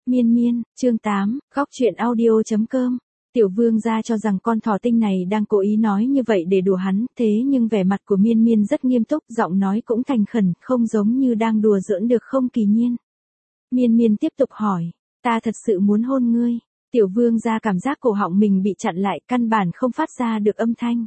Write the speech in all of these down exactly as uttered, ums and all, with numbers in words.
Miên miên, chương tám, góc truyện audio.com. Tiểu vương gia cho rằng con thỏ tinh này đang cố ý nói như vậy để đùa hắn, thế nhưng vẻ mặt của miên miên rất nghiêm túc, giọng nói cũng thành khẩn, không giống như đang đùa giỡn được không Kỳ Nhiên. Miên miên tiếp tục hỏi, ta thật sự muốn hôn ngươi. Tiểu vương gia cảm giác cổ họng mình bị chặn lại, căn bản không phát ra được âm thanh.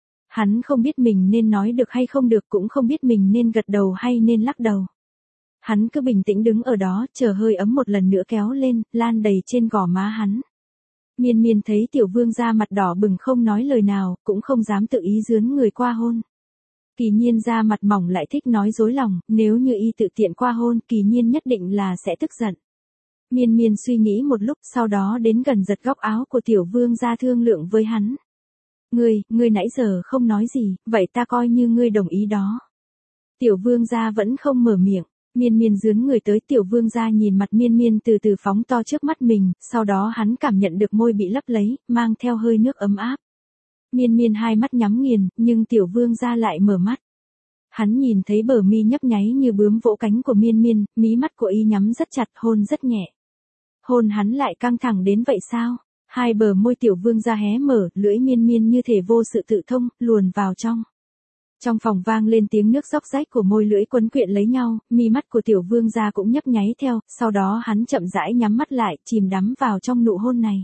Hắn không biết mình nên nói được hay không được, cũng không biết mình nên gật đầu hay nên lắc đầu. Hắn cứ bình tĩnh đứng ở đó, chờ hơi ấm một lần nữa kéo lên, lan đầy trên gò má hắn. Miên miên thấy tiểu vương gia mặt đỏ bừng không nói lời nào, cũng không dám tự ý dướn người qua hôn. Kỳ Nhiên da mặt mỏng lại thích nói dối lòng, nếu như y tự tiện qua hôn, Kỳ Nhiên nhất định là sẽ tức giận. Miên miên suy nghĩ một lúc, sau đó đến gần giật góc áo của tiểu vương gia thương lượng với hắn. Ngươi, ngươi nãy giờ không nói gì, vậy ta coi như ngươi đồng ý đó. Tiểu vương gia vẫn không mở miệng. Miên miên dướn người tới, tiểu vương gia nhìn mặt miên miên từ từ phóng to trước mắt mình, sau đó hắn cảm nhận được môi bị lấp lấy, mang theo hơi nước ấm áp. Miên miên hai mắt nhắm nghiền, nhưng tiểu vương gia lại mở mắt. Hắn nhìn thấy bờ mi nhấp nháy như bướm vỗ cánh của miên miên, mí mắt của y nhắm rất chặt, hôn rất nhẹ. Hôn hắn lại căng thẳng đến vậy sao? Hai bờ môi tiểu vương gia hé mở, lưỡi miên miên như thể vô sự tự thông, luồn vào trong. Trong phòng vang lên tiếng nước róc rách của môi lưỡi quấn quyện lấy nhau, mi mắt của tiểu vương gia cũng nhấp nháy theo, sau đó hắn chậm rãi nhắm mắt lại, chìm đắm vào trong nụ hôn này.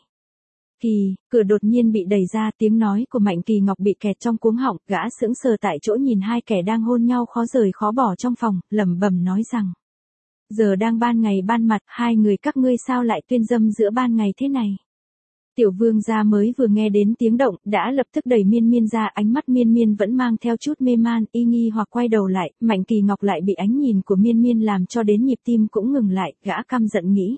Kỳ, cửa đột nhiên bị đẩy ra, tiếng nói của Mạnh Kỳ Ngọc bị kẹt trong cuống họng, gã sững sờ tại chỗ nhìn hai kẻ đang hôn nhau khó rời khó bỏ trong phòng, lẩm bẩm nói rằng: giờ đang ban ngày ban mặt, hai người các ngươi sao lại tuyên dâm giữa ban ngày thế này? Tiểu vương gia mới vừa nghe đến tiếng động, đã lập tức đẩy miên miên ra, ánh mắt miên miên vẫn mang theo chút mê man, y nghi hoặc quay đầu lại, Mạnh Kỳ Ngọc lại bị ánh nhìn của miên miên làm cho đến nhịp tim cũng ngừng lại, gã căm giận nghĩ.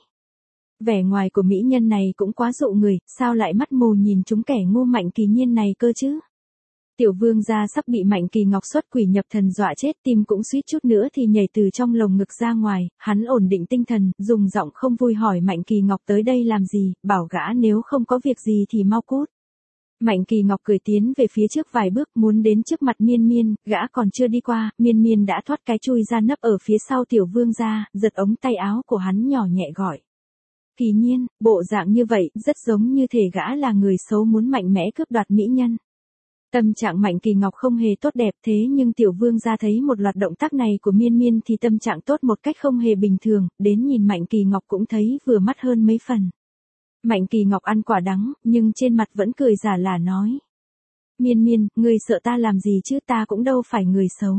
Vẻ ngoài của mỹ nhân này cũng quá dụ người, sao lại mắt mù nhìn chúng kẻ ngu Mạnh Kỳ Nhiên này cơ chứ? Tiểu vương gia sắp bị Mạnh Kỳ Ngọc xuất quỷ nhập thần dọa chết, tim cũng suýt chút nữa thì nhảy từ trong lồng ngực ra ngoài, hắn ổn định tinh thần, dùng giọng không vui hỏi Mạnh Kỳ Ngọc tới đây làm gì, bảo gã nếu không có việc gì thì mau cút. Mạnh Kỳ Ngọc cười tiến về phía trước vài bước, muốn đến trước mặt miên miên, gã còn chưa đi qua, miên miên đã thoát cái chui ra nấp ở phía sau tiểu vương gia, giật ống tay áo của hắn nhỏ nhẹ gọi. Kỳ Nhiên, bộ dạng như vậy, rất giống như thể gã là người xấu muốn mạnh mẽ cướp đoạt mỹ nhân. Tâm trạng Mạnh Kỳ Ngọc không hề tốt đẹp, thế nhưng tiểu vương gia thấy một loạt động tác này của miên miên thì tâm trạng tốt một cách không hề bình thường, đến nhìn Mạnh Kỳ Ngọc cũng thấy vừa mắt hơn mấy phần. Mạnh Kỳ Ngọc ăn quả đắng, nhưng trên mặt vẫn cười giả lả nói. Miên miên, ngươi sợ ta làm gì chứ, ta cũng đâu phải người xấu.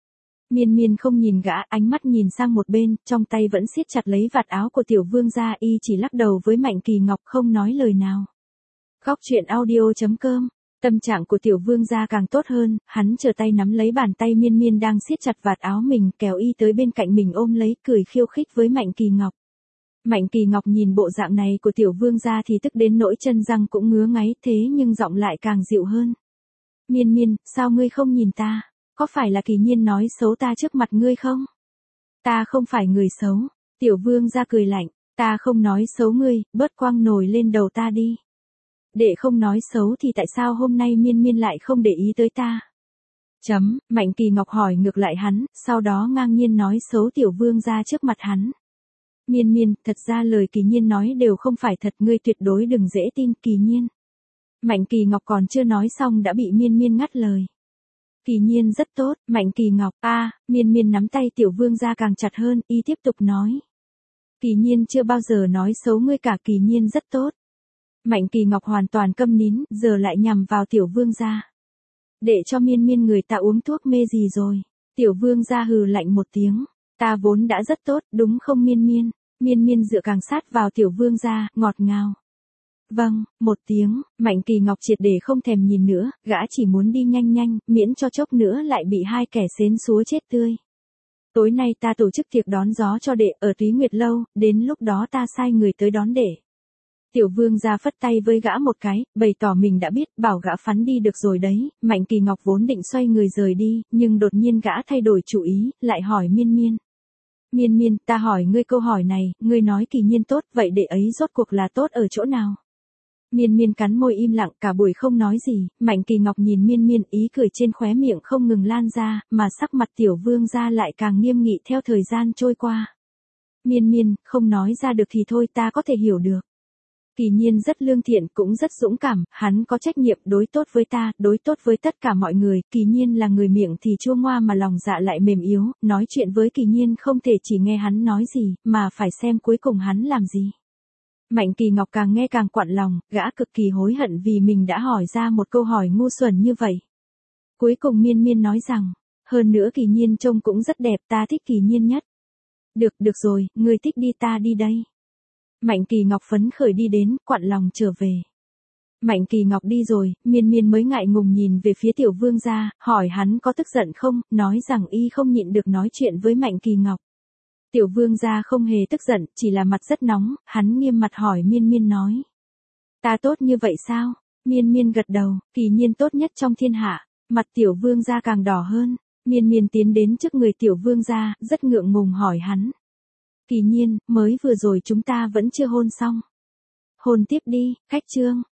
Miên miên không nhìn gã, ánh mắt nhìn sang một bên, trong tay vẫn siết chặt lấy vạt áo của tiểu vương gia, y chỉ lắc đầu với Mạnh Kỳ Ngọc không nói lời nào. Góc truyện audio.com. Tâm trạng của tiểu vương gia càng tốt hơn, hắn trở tay nắm lấy bàn tay miên miên đang siết chặt vạt áo mình, kéo y tới bên cạnh mình ôm lấy, cười khiêu khích với Mạnh Kỳ Ngọc. Mạnh Kỳ Ngọc nhìn bộ dạng này của tiểu vương gia thì tức đến nỗi chân răng cũng ngứa ngáy, thế nhưng giọng lại càng dịu hơn. Miên miên, sao ngươi không nhìn ta? Có phải là Kỳ Nhiên nói xấu ta trước mặt ngươi không? Ta không phải người xấu. Tiểu vương gia cười lạnh, ta không nói xấu ngươi, bớt quăng nổi lên đầu ta đi. Để không nói xấu thì tại sao hôm nay miên miên lại không để ý tới ta? Chấm, Mạnh Kỳ Ngọc hỏi ngược lại hắn, sau đó ngang nhiên nói xấu tiểu vương gia trước mặt hắn. Miên miên, thật ra lời Kỳ Nhiên nói đều không phải thật, ngươi tuyệt đối đừng dễ tin, Kỳ Nhiên. Mạnh Kỳ Ngọc còn chưa nói xong đã bị miên miên ngắt lời. Kỳ Nhiên rất tốt, Mạnh Kỳ Ngọc, a, à, miên miên nắm tay tiểu vương gia càng chặt hơn, y tiếp tục nói. Kỳ Nhiên chưa bao giờ nói xấu ngươi cả, Kỳ Nhiên rất tốt. Mạnh Kỳ Ngọc hoàn toàn câm nín, giờ lại nhằm vào tiểu vương gia. Để cho miên miên người ta uống thuốc mê gì rồi? Tiểu vương gia hừ lạnh một tiếng. Ta vốn đã rất tốt, đúng không miên miên? Miên miên dựa càng sát vào tiểu vương gia, ngọt ngào. Vâng, một tiếng, Mạnh Kỳ Ngọc triệt để không thèm nhìn nữa, gã chỉ muốn đi nhanh nhanh, miễn cho chốc nữa lại bị hai kẻ xến xúa chết tươi. Tối nay ta tổ chức tiệc đón gió cho đệ ở Túy Nguyệt Lâu, đến lúc đó ta sai người tới đón đệ. Tiểu vương gia phất tay với gã một cái, bày tỏ mình đã biết, bảo gã phắn đi được rồi đấy. Mạnh Kỳ Ngọc vốn định xoay người rời đi, nhưng đột nhiên gã thay đổi chủ ý, lại hỏi miên miên. Miên miên, ta hỏi ngươi câu hỏi này, ngươi nói Kỳ Nhiên tốt, vậy đệ ấy rốt cuộc là tốt ở chỗ nào? Miên miên cắn môi im lặng, cả buổi không nói gì. Mạnh Kỳ Ngọc nhìn miên miên, ý cười trên khóe miệng không ngừng lan ra, mà sắc mặt tiểu vương gia lại càng nghiêm nghị theo thời gian trôi qua. Miên miên, không nói ra được thì thôi, ta có thể hiểu được. Kỳ nhiên rất lương thiện, cũng rất dũng cảm, hắn có trách nhiệm đối tốt với ta, đối tốt với tất cả mọi người. Kỳ nhiên là người miệng thì chua ngoa mà lòng dạ lại mềm yếu, nói chuyện với Kỳ nhiên không thể chỉ nghe hắn nói gì, mà phải xem cuối cùng hắn làm gì. Mạnh Kỳ Ngọc càng nghe càng quặn lòng, gã cực kỳ hối hận vì mình đã hỏi ra một câu hỏi ngu xuẩn như vậy. Cuối cùng miên miên nói rằng, hơn nữa Kỳ nhiên trông cũng rất đẹp, ta thích Kỳ nhiên nhất. Được, được rồi, ngươi thích đi, ta đi đây. Mạnh Kỳ Ngọc phấn khởi đi đến, quặn lòng trở về. Mạnh Kỳ Ngọc đi rồi, miên miên mới ngại ngùng nhìn về phía tiểu vương gia, hỏi hắn có tức giận không, nói rằng y không nhịn được nói chuyện với Mạnh Kỳ Ngọc. Tiểu vương gia không hề tức giận, chỉ là mặt rất nóng, hắn nghiêm mặt hỏi miên miên nói. Ta tốt như vậy sao? Miên miên gật đầu, Kỳ nhiên tốt nhất trong thiên hạ. Mặt tiểu vương gia càng đỏ hơn, miên miên tiến đến trước người tiểu vương gia, rất ngượng ngùng hỏi hắn. Kỳ nhiên, mới vừa rồi chúng ta vẫn chưa hôn xong. Hôn tiếp đi, khách trương.